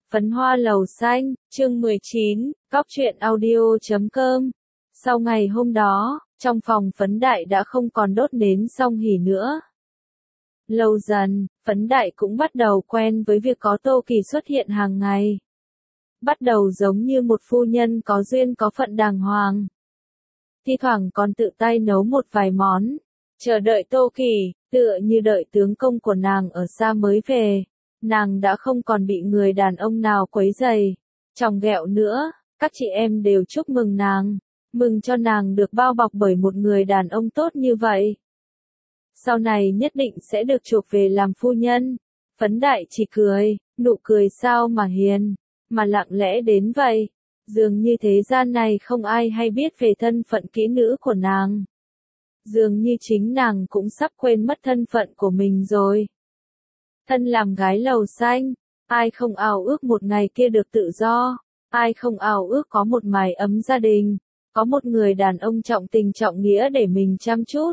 Phấn hoa lầu xanh, chương 19, cóc truyện audio.com. Sau ngày hôm đó, trong phòng Phấn Đại đã không còn đốt nến song hỷ nữa. Lâu dần, Phấn Đại cũng bắt đầu quen với việc có Tô Kỳ xuất hiện hàng ngày. Bắt đầu giống như một phu nhân có duyên có phận đàng hoàng. Thi thoảng còn tự tay nấu một vài món, chờ đợi Tô Kỳ, tựa như đợi tướng công của nàng ở xa mới về. Nàng đã không còn bị người đàn ông nào quấy rầy, chòng ghẹo nữa, các chị em đều chúc mừng nàng, mừng cho nàng được bao bọc bởi một người đàn ông tốt như vậy. Sau này nhất định sẽ được chuộc về làm phu nhân. Phấn Đại chỉ cười, nụ cười sao mà hiền, mà lặng lẽ đến vậy, dường như thế gian này không ai hay biết về thân phận kỹ nữ của nàng. Dường như chính nàng cũng sắp quên mất thân phận của mình rồi. Thân làm gái lầu xanh, ai không ao ước một ngày kia được tự do, ai không ao ước có một mái ấm gia đình, có một người đàn ông trọng tình trọng nghĩa để mình chăm chút.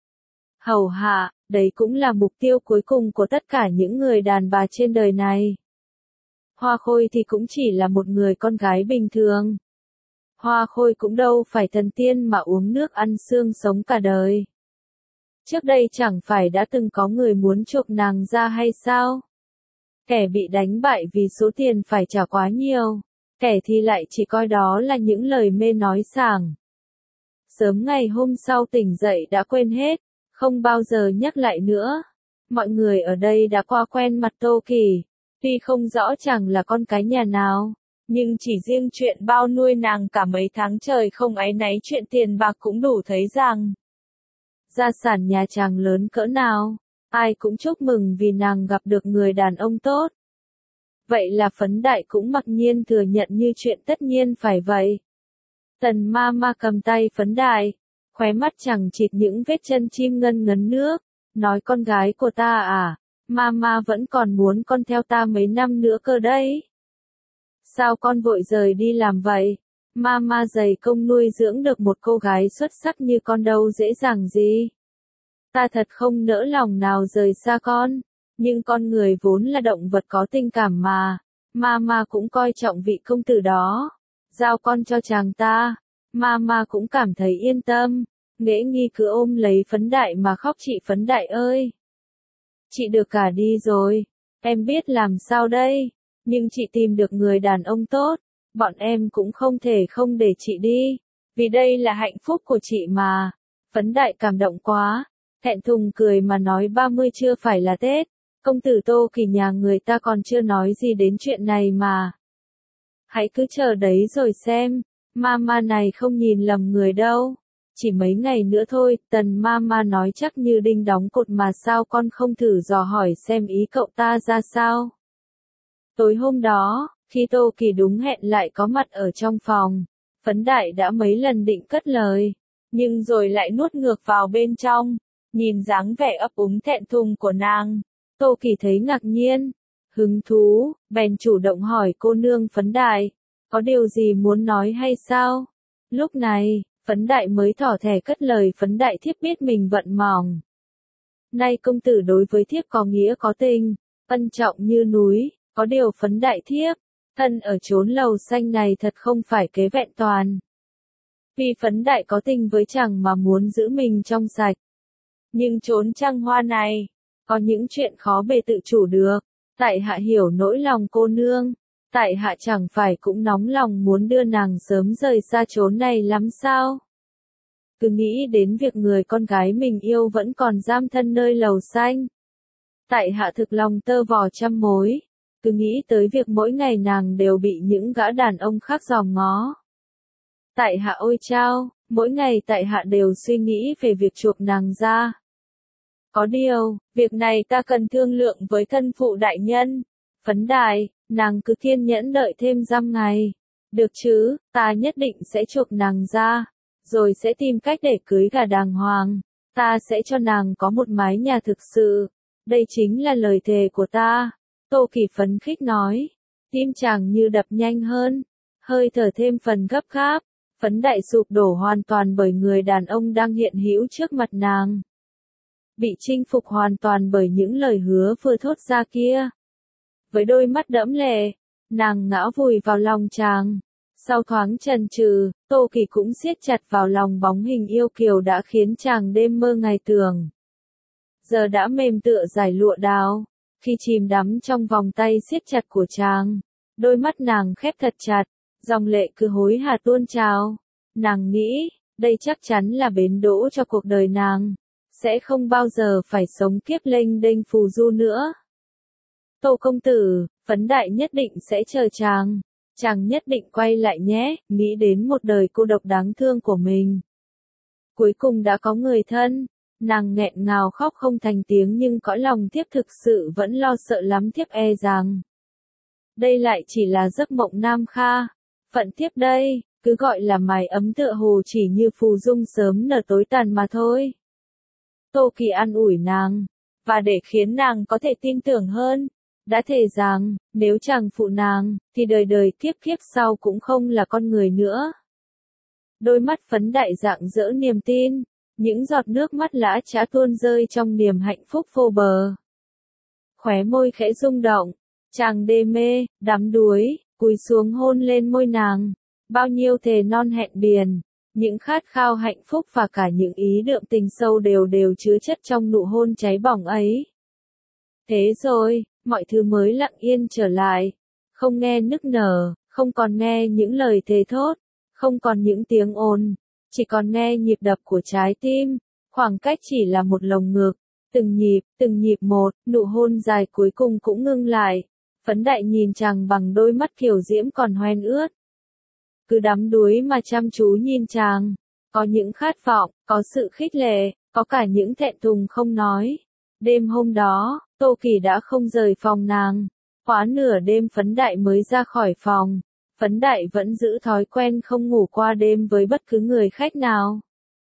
Hầu hạ, đấy cũng là mục tiêu cuối cùng của tất cả những người đàn bà trên đời này. Hoa Khôi thì cũng chỉ là một người con gái bình thường. Hoa Khôi cũng đâu phải thần tiên mà uống nước ăn xương sống cả đời. Trước đây chẳng phải đã từng có người muốn chuộc nàng ra hay sao? Kẻ bị đánh bại vì số tiền phải trả quá nhiều, kẻ thì lại chỉ coi đó là những lời mê nói sảng. Sớm ngày hôm sau tỉnh dậy đã quên hết, không bao giờ nhắc lại nữa. Mọi người ở đây đã qua quen mặt Tô Kỳ, tuy không rõ chàng là con cái nhà nào, nhưng chỉ riêng chuyện bao nuôi nàng cả mấy tháng trời không áy náy chuyện tiền bạc cũng đủ thấy rằng gia sản nhà chàng lớn cỡ nào, ai cũng chúc mừng vì nàng gặp được người đàn ông tốt. Vậy là Phấn Đại cũng mặc nhiên thừa nhận như chuyện tất nhiên phải vậy. Tần ma ma cầm tay Phấn Đại, khóe mắt chẳng chịt những vết chân chim ngân ngấn nước, nói con gái của ta à, mama vẫn còn muốn con theo ta mấy năm nữa cơ đấy. Sao con vội rời đi làm vậy? Mama dày công nuôi dưỡng được một cô gái xuất sắc như con đâu dễ dàng gì. Ta thật không nỡ lòng nào rời xa con, nhưng con người vốn là động vật có tình cảm mà. Mama cũng coi trọng vị công tử đó. Giao con cho chàng ta. Mama cũng cảm thấy yên tâm. Nghễ nghi cứ ôm lấy Phấn Đại mà khóc, chị Phấn Đại ơi. Chị được cả đi rồi. Em biết làm sao đây. Nhưng chị tìm được người đàn ông tốt. Bọn em cũng không thể không để chị đi. Vì đây là hạnh phúc của chị mà. Phấn Đại cảm động quá. Thẹn thùng cười mà nói 30 chưa phải là Tết. Công tử Tô Kỳ nhà người ta còn chưa nói gì đến chuyện này mà. Hãy cứ chờ đấy rồi xem. Mama này không nhìn lầm người đâu. Chỉ mấy ngày nữa thôi, Tần Mama nói chắc như đinh đóng cột mà sao con không thử dò hỏi xem ý cậu ta ra sao. Tối hôm đó, khi Tô Kỳ đúng hẹn lại có mặt ở trong phòng, Phấn Đại đã mấy lần định cất lời, nhưng rồi lại nuốt ngược vào bên trong, nhìn dáng vẻ ấp úng thẹn thùng của nàng. Tô Kỳ thấy ngạc nhiên, hứng thú, bèn chủ động hỏi cô nương Phấn Đại, có điều gì muốn nói hay sao? Lúc này, Phấn Đại mới thỏ thẻ cất lời. Phấn Đại thiếp biết mình vận mỏng. Nay công tử đối với thiếp có nghĩa có tình, ân trọng như núi, có điều Phấn Đại thiếp, thân ở chốn lầu xanh này thật không phải kế vẹn toàn. Vì Phấn Đại có tình với chàng mà muốn giữ mình trong sạch. Nhưng chốn trăng hoa này, có những chuyện khó bề tự chủ được, tại hạ hiểu nỗi lòng cô nương. Tại hạ chẳng phải cũng nóng lòng muốn đưa nàng sớm rời xa chốn này lắm sao? Cứ nghĩ đến việc người con gái mình yêu vẫn còn giam thân nơi lầu xanh. Tại hạ thực lòng tơ vò trăm mối. Cứ nghĩ tới việc mỗi ngày nàng đều bị những gã đàn ông khác dòm ngó. Tại hạ ôi chao, mỗi ngày tại hạ đều suy nghĩ về việc chuộc nàng ra. Có điều, việc này ta cần thương lượng với thân phụ đại nhân. Phấn Đại, nàng cứ kiên nhẫn đợi thêm dăm ngày. Được chứ, ta nhất định sẽ chuộc nàng ra, rồi sẽ tìm cách để cưới gả đàng hoàng. Ta sẽ cho nàng có một mái nhà thực sự. Đây chính là lời thề của ta. Tô Kỳ phấn khích nói. Tim chàng như đập nhanh hơn, hơi thở thêm phần gấp gáp. Phấn Đại sụp đổ hoàn toàn bởi người đàn ông đang hiện hữu trước mặt nàng. Bị chinh phục hoàn toàn bởi những lời hứa vừa thốt ra kia. Với đôi mắt đẫm lệ, nàng ngã vùi vào lòng chàng. Sau thoáng chần chừ, Tô Kỳ cũng siết chặt vào lòng bóng hình yêu kiều đã khiến chàng đêm mơ ngày tưởng. Giờ đã mềm tựa dải lụa đào, khi chìm đắm trong vòng tay siết chặt của chàng, đôi mắt nàng khép thật chặt, dòng lệ cứ hối hả tuôn trào. Nàng nghĩ, đây chắc chắn là bến đỗ cho cuộc đời nàng, sẽ không bao giờ phải sống kiếp lênh đênh phù du nữa. Tô công tử, Phấn Đại nhất định sẽ chờ chàng. Chàng nhất định quay lại nhé, nghĩ đến một đời cô độc đáng thương của mình. Cuối cùng đã có người thân, nàng nghẹn ngào khóc không thành tiếng nhưng cõi lòng thiếp thực sự vẫn lo sợ lắm, thiếp e rằng đây lại chỉ là giấc mộng nam kha. Phận thiếp đây, cứ gọi là mái ấm tựa hồ chỉ như phù dung sớm nở tối tàn mà thôi. Tô Kỳ an ủi nàng, và để khiến nàng có thể tin tưởng hơn, đã thề rằng, nếu chàng phụ nàng, thì đời đời kiếp kiếp sau cũng không là con người nữa. Đôi mắt Phấn Đại rạng rỡ niềm tin, những giọt nước mắt lã chã tuôn rơi trong niềm hạnh phúc vô bờ. Khóe môi khẽ rung động, chàng đê mê, đắm đuối, cúi xuống hôn lên môi nàng. Bao nhiêu thề non hẹn biển, những khát khao hạnh phúc và cả những ý đượm tình sâu đều chứa chất trong nụ hôn cháy bỏng ấy. Thế rồi, mọi thứ mới lặng yên trở lại, không nghe nức nở, không còn nghe những lời thề thốt, không còn những tiếng ồn, chỉ còn nghe nhịp đập của trái tim, khoảng cách chỉ là một lồng ngực, từng nhịp một, nụ hôn dài cuối cùng cũng ngưng lại. Phấn Đại nhìn chàng bằng đôi mắt kiều diễm còn hoen ướt. Cứ đắm đuối mà chăm chú nhìn chàng, có những khát vọng, có sự khích lệ, có cả những thẹn thùng không nói. Đêm hôm đó, Tô Kỳ đã không rời phòng nàng, quá nửa đêm Phấn Đại mới ra khỏi phòng. Phấn Đại vẫn giữ thói quen không ngủ qua đêm với bất cứ người khách nào.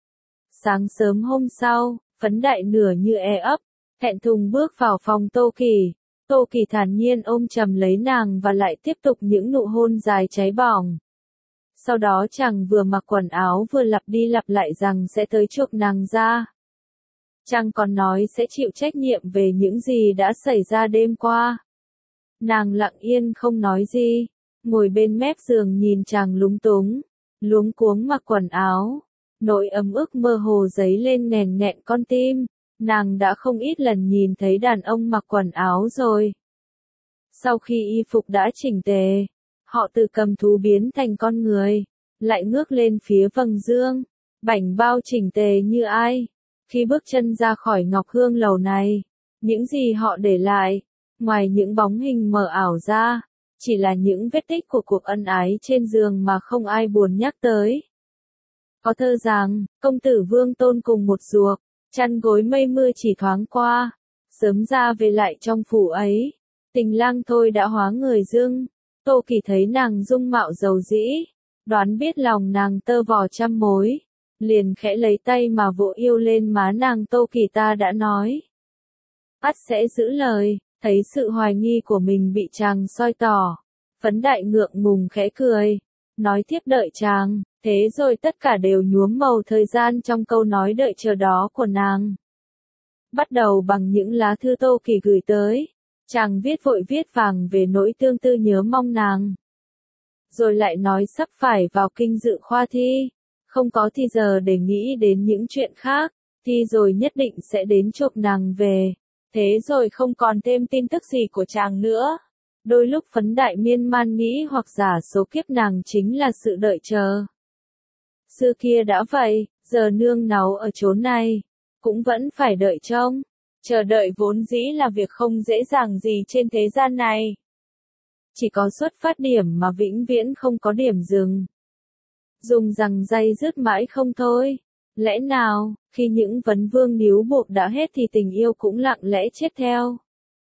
Sáng sớm hôm sau, Phấn Đại nửa như e ấp, thẹn thùng bước vào phòng Tô Kỳ. Tô Kỳ thản nhiên ôm chầm lấy nàng và lại tiếp tục những nụ hôn dài cháy bỏng. Sau đó chàng vừa mặc quần áo vừa lặp đi lặp lại rằng sẽ tới chuộc nàng ra. Chàng còn nói sẽ chịu trách nhiệm về những gì đã xảy ra đêm qua. Nàng lặng yên không nói gì, ngồi bên mép giường nhìn chàng lúng túng, luống cuống mặc quần áo. Nỗi ấm ức mơ hồ dấy lên nghèn nghẹn con tim, nàng đã không ít lần nhìn thấy đàn ông mặc quần áo rồi. Sau khi y phục đã chỉnh tề, họ từ cầm thú biến thành con người, lại ngước lên phía vầng dương, bảnh bao chỉnh tề như ai. Khi bước chân ra khỏi Ngọc Hương lầu này, những gì họ để lại, ngoài những bóng hình mờ ảo ra, chỉ là những vết tích của cuộc ân ái trên giường mà không ai buồn nhắc tới. Có thơ rằng, công tử Vương Tôn cùng một ruột, chăn gối mây mưa chỉ thoáng qua, sớm ra về lại trong phủ ấy, tình lang thôi đã hóa người dưng. Tô Kỳ thấy nàng dung mạo dầu dĩ, đoán biết lòng nàng tơ vò trăm mối, liền khẽ lấy tay mà vỗ yêu lên má nàng. Tô Kỳ ta đã nói, ắt sẽ giữ lời. Thấy sự hoài nghi của mình bị chàng soi tỏ, Phấn Đại ngượng ngùng khẽ cười, nói tiếp đợi chàng. Thế rồi tất cả đều nhuốm màu thời gian trong câu nói đợi chờ đó của nàng. Bắt đầu bằng những lá thư Tô Kỳ gửi tới, chàng viết vội viết vàng về nỗi tương tư nhớ mong nàng. Rồi lại nói sắp phải vào kinh dự khoa thi, không có thì giờ để nghĩ đến những chuyện khác, thi rồi nhất định sẽ đến chộp nàng về. Thế rồi không còn thêm tin tức gì của chàng nữa. Đôi lúc Phấn Đại miên man nghĩ hoặc giả số kiếp nàng chính là sự đợi chờ. Xưa kia đã vậy, giờ nương náu ở chốn này, cũng vẫn phải đợi trông. Chờ đợi vốn dĩ là việc không dễ dàng gì trên thế gian này. Chỉ có xuất phát điểm mà vĩnh viễn không có điểm dừng. Dùng rằng day dứt mãi không thôi. Lẽ nào, khi những vấn vương níu buộc đã hết thì tình yêu cũng lặng lẽ chết theo?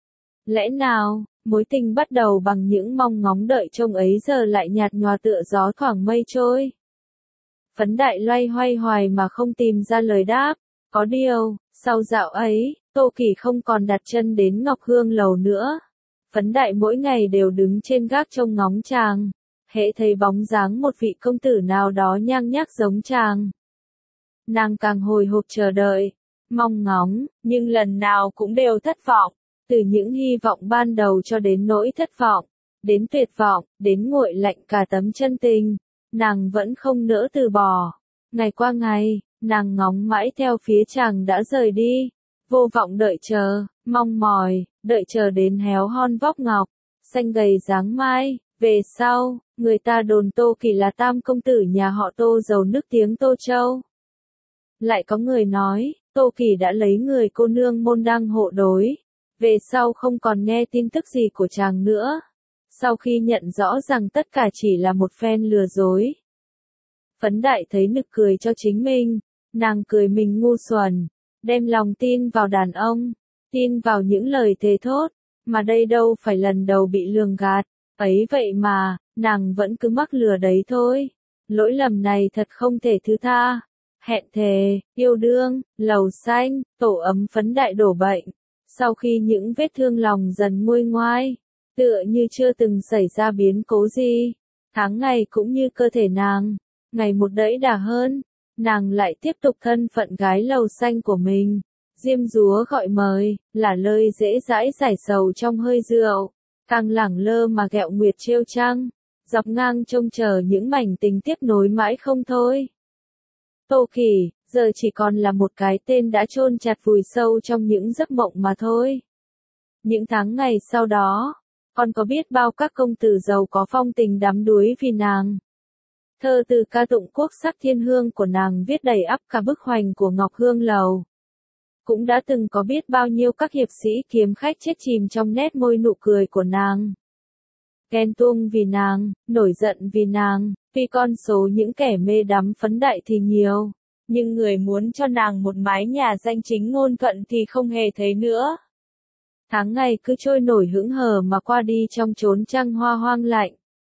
Lẽ nào, mối tình bắt đầu bằng những mong ngóng đợi trông ấy giờ lại nhạt nhòa tựa gió thoảng mây trôi? Phấn Đại loay hoay hoài mà không tìm ra lời đáp. Có điều, sau dạo ấy, Tô Kỳ không còn đặt chân đến Ngọc Hương lầu nữa. Phấn Đại mỗi ngày đều đứng trên gác trông ngóng chàng. Hễ thấy bóng dáng một vị công tử nào đó nhang nhác giống chàng, nàng càng hồi hộp chờ đợi, mong ngóng, nhưng lần nào cũng đều thất vọng. Từ những hy vọng ban đầu cho đến nỗi thất vọng, đến tuyệt vọng, đến nguội lạnh cả tấm chân tình, nàng vẫn không nỡ từ bỏ. Ngày qua ngày, nàng ngóng mãi theo phía chàng đã rời đi, vô vọng đợi chờ, mong mỏi, đợi chờ đến héo hon vóc ngọc, xanh gầy dáng mai. Về sau, người ta đồn Tô Kỳ là tam công tử nhà họ Tô giàu nức tiếng Tô Châu. Lại có người nói, Tô Kỳ đã lấy người cô nương môn đăng hộ đối. Về sau không còn nghe tin tức gì của chàng nữa. Sau khi nhận rõ rằng tất cả chỉ là một phen lừa dối. Phấn Đại thấy nực cười cho chính mình, nàng cười mình ngu xuẩn, đem lòng tin vào đàn ông, tin vào những lời thề thốt, mà đây đâu phải lần đầu bị lường gạt. Ấy vậy mà, nàng vẫn cứ mắc lừa đấy thôi. Lỗi lầm này thật không thể thứ tha. Hẹn thề, yêu đương, lầu xanh, tổ ấm Phấn Đại đổ bệnh. Sau khi những vết thương lòng dần nguôi ngoai, tựa như chưa từng xảy ra biến cố gì. Tháng ngày cũng như cơ thể nàng, ngày một đẫy đà hơn, nàng lại tiếp tục thân phận gái lầu xanh của mình. Diêm dúa gọi mời, là lời dễ dãi giải sầu trong hơi rượu. Càng lẳng lơ mà ghẹo nguyệt trêu trăng, dọc ngang trông chờ những mảnh tình tiếp nối mãi không thôi. Tô Kỳ, giờ chỉ còn là một cái tên đã chôn chặt vùi sâu trong những giấc mộng mà thôi. Những tháng ngày sau đó, còn có biết bao các công tử giàu có phong tình đắm đuối vì nàng. Thơ từ ca tụng quốc sắc thiên hương của nàng viết đầy ắp cả bức hoành của Ngọc Hương Lầu. Cũng đã từng có biết bao nhiêu các hiệp sĩ kiếm khách chết chìm trong nét môi nụ cười của nàng. Ghen tuông vì nàng, nổi giận vì nàng, vì con số những kẻ mê đắm Phấn Đại thì nhiều, nhưng người muốn cho nàng một mái nhà danh chính ngôn thuận thì không hề thấy nữa. Tháng ngày cứ trôi nổi hững hờ mà qua đi trong chốn trăng hoa hoang lạnh.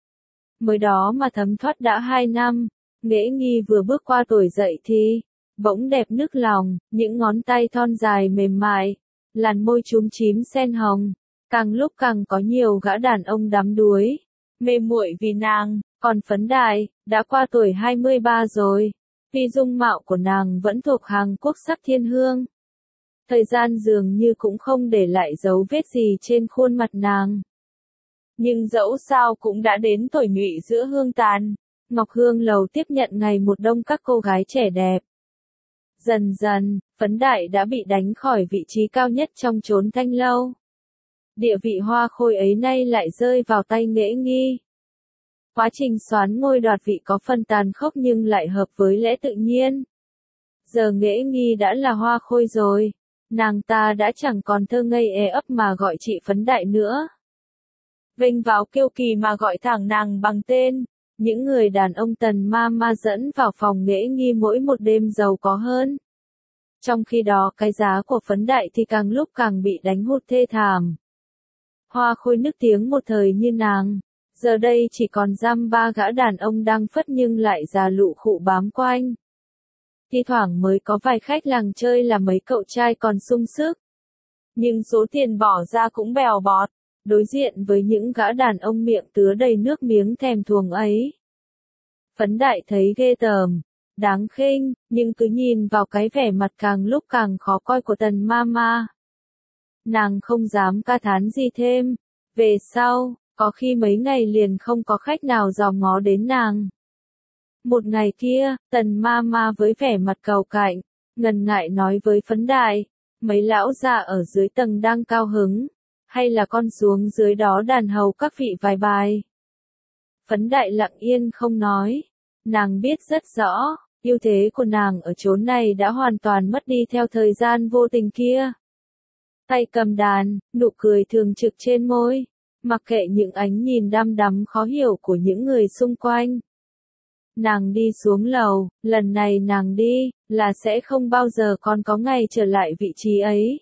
Mới đó mà thấm thoát đã 2 năm, Nghệ Nghi vừa bước qua tuổi dậy thì bỗng đẹp nức lòng, những ngón tay thon dài mềm mại, làn môi chúm chím sen hồng, càng lúc càng có nhiều gã đàn ông đắm đuối, mê muội vì nàng, còn Phấn Đại, đã qua tuổi 23 rồi, vì dung mạo của nàng vẫn thuộc hàng quốc sắc thiên hương. Thời gian dường như cũng không để lại dấu vết gì trên khuôn mặt nàng. Nhưng dẫu sao cũng đã đến tuổi nhụy giữa hương tàn, Ngọc Hương Lầu tiếp nhận ngày một đông các cô gái trẻ đẹp. Dần dần, Phấn Đại đã bị đánh khỏi vị trí cao nhất trong chốn thanh lâu. Địa vị hoa khôi ấy nay lại rơi vào tay Nghệ Nghi. Quá trình soán ngôi đoạt vị có phần tàn khốc nhưng lại hợp với lẽ tự nhiên. Giờ Nghệ Nghi đã là hoa khôi rồi, nàng ta đã chẳng còn thơ ngây ấp mà gọi chị Phấn Đại nữa. Vênh váo kiêu kỳ mà gọi thẳng nàng bằng tên. Những người đàn ông tần ma dẫn vào phòng Nghệ Nghi mỗi một đêm giàu có hơn. Trong khi đó cái giá của Phấn Đại thì càng lúc càng bị đánh hụt thê thảm. Hoa khôi nức tiếng một thời như nàng, giờ đây chỉ còn dăm ba gã đàn ông đang phất nhưng lại già lụ khụ bám quanh. Thi thoảng mới có vài khách làng chơi là mấy cậu trai còn sung sức. Nhưng số tiền bỏ ra cũng bèo bọt, đối diện với những gã đàn ông miệng tứa đầy nước miếng thèm thuồng ấy. Phấn Đại thấy ghê tởm, đáng khinh, nhưng cứ nhìn vào cái vẻ mặt càng lúc càng khó coi của Tần Mama. Nàng không dám ca thán gì thêm. Về sau, có khi mấy ngày liền không có khách nào dòm ngó đến nàng. Một ngày kia, Tần Mama với vẻ mặt cầu cạnh, ngần ngại nói với Phấn Đại, mấy lão già ở dưới tầng đang cao hứng, hay là con xuống dưới đó đàn hầu các vị vài bài. Phấn Đại lặng yên không nói, nàng biết rất rõ, ưu thế của nàng ở chốn này đã hoàn toàn mất đi theo thời gian vô tình kia. Tay cầm đàn, nụ cười thường trực trên môi, mặc kệ những ánh nhìn đăm đắm khó hiểu của những người xung quanh. Nàng đi xuống lầu, lần này nàng đi, là sẽ không bao giờ còn có ngày trở lại vị trí ấy.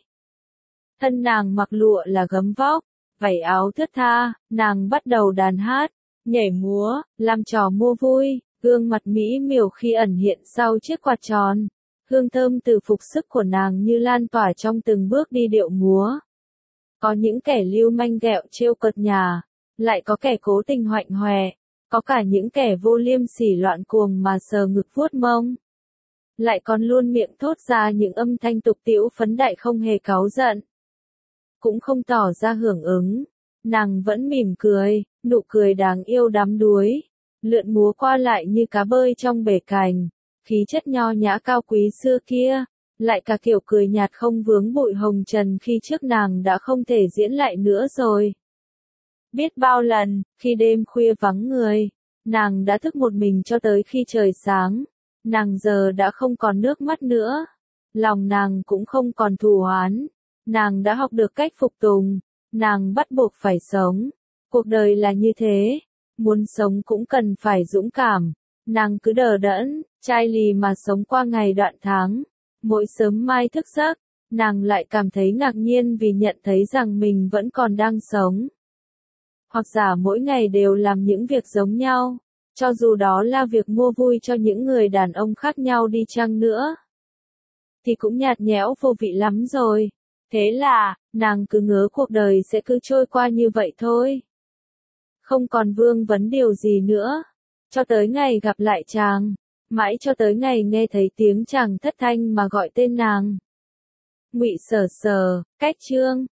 Thân nàng mặc lụa là gấm vóc, vảy áo thướt tha, nàng bắt đầu đàn hát, nhảy múa, làm trò mua vui, gương mặt mỹ miều khi ẩn hiện sau chiếc quạt tròn. Hương thơm từ phục sức của nàng như lan tỏa trong từng bước đi điệu múa. Có những kẻ lưu manh ghẹo trêu cợt nhà, lại có kẻ cố tình hoạnh hoẹ, có cả những kẻ vô liêm sỉ loạn cuồng mà sờ ngực vuốt mông. Lại còn luôn miệng thốt ra những âm thanh tục tĩu. Phấn Đại không hề cáu giận, cũng không tỏ ra hưởng ứng. nàng vẫn mỉm cười, nụ cười đáng yêu đắm đuối, lượn múa qua lại như cá bơi trong bể cành, khí chất nho nhã cao quý xưa kia, lại cả kiểu cười nhạt không vướng bụi hồng trần khi trước nàng đã không thể diễn lại nữa rồi. Biết bao lần, khi đêm khuya vắng người, nàng đã thức một mình cho tới khi trời sáng, nàng giờ đã không còn nước mắt nữa, lòng nàng cũng không còn thù oán, nàng đã học được cách phục tùng, nàng bắt buộc phải sống, cuộc đời là như thế, muốn sống cũng cần phải dũng cảm, nàng cứ đờ đẫn, chai lì mà sống qua ngày đoạn tháng, mỗi sớm mai thức giấc, nàng lại cảm thấy ngạc nhiên vì nhận thấy rằng mình vẫn còn đang sống. Hoặc giả mỗi ngày đều làm những việc giống nhau, cho dù đó là việc mua vui cho những người đàn ông khác nhau đi chăng nữa, thì cũng nhạt nhẽo vô vị lắm rồi. Thế là, nàng cứ ngỡ cuộc đời sẽ cứ trôi qua như vậy thôi. Không còn vương vấn điều gì nữa. Cho tới ngày gặp lại chàng. Mãi cho tới ngày nghe thấy tiếng chàng thất thanh mà gọi tên nàng. Ngụy Sở Sở, cách chương